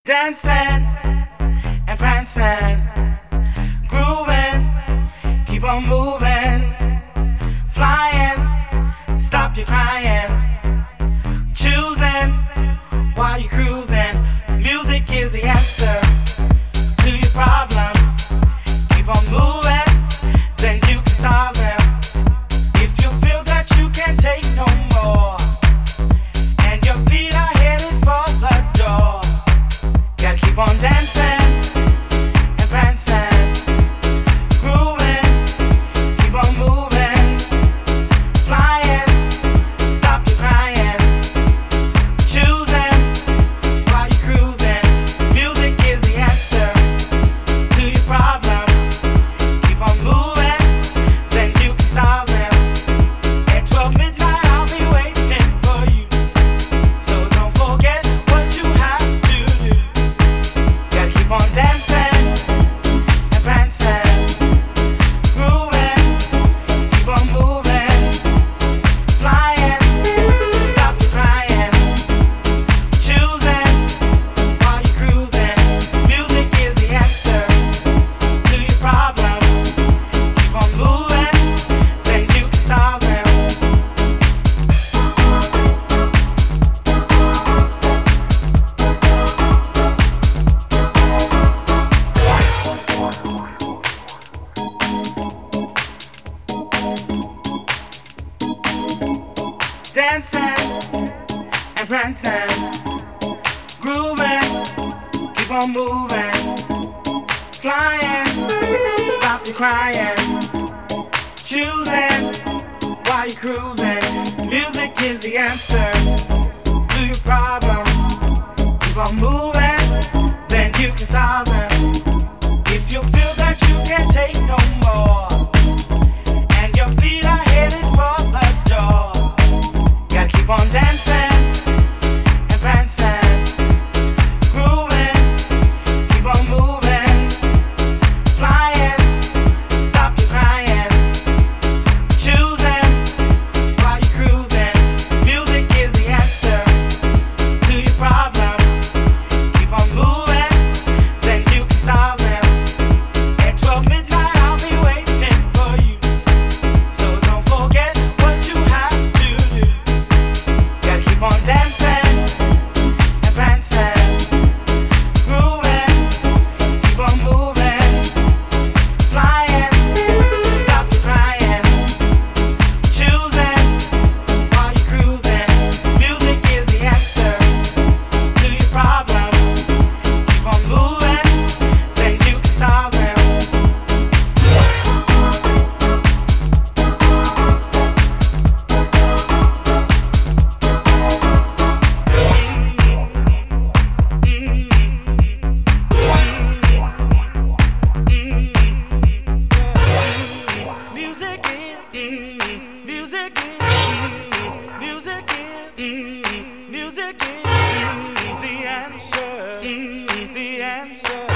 Dancing and prancing, grooving, keep on moving, flying, stop your crying, choosing while you're cruising. Music is the answer to your problems. Keep on moving, then you can solve them. If you feel that you can't take no more, and your feet are headed for the door, gotta keep on dancing and prancing, grooving, keep on moving, flying, stop your crying, choosing while you're cruising. Music is the answer to your problems. Keep on moving, then you can solve them. At 12 midnight I'll be waiting for you, so don't forget what you have to do. Gotta keep on dancing and prancing, grooving, keep on moving, flying, stop your crying, choosing while you're cruising. Music is the answer to your problems. Keep on moving, then you can solve them. Dancing and prancing, grooving, keep on moving, flying, stop your crying, choosing while you're cruising. Music is the answer to your problems. Keep on moving, then you can solve them. If you feel that you can't take no more, and your feet are headed for the door, gotta keep on dancing and prancing, grooving, keep on moving, flying, stop your crying, choosing while you're cruising. Music is the answer to your problems. Keep on moving, then you can solve them. At 12 midnight I'll be waiting for you, so don't forget what you have to do. Gotta keep on dancing and prancing, grooving, keep on moving, flying, stop your crying, choosing while you're cruising. Music is the answer to your problems. Keep on moving, then you can solve them. Music is the answer, the answer.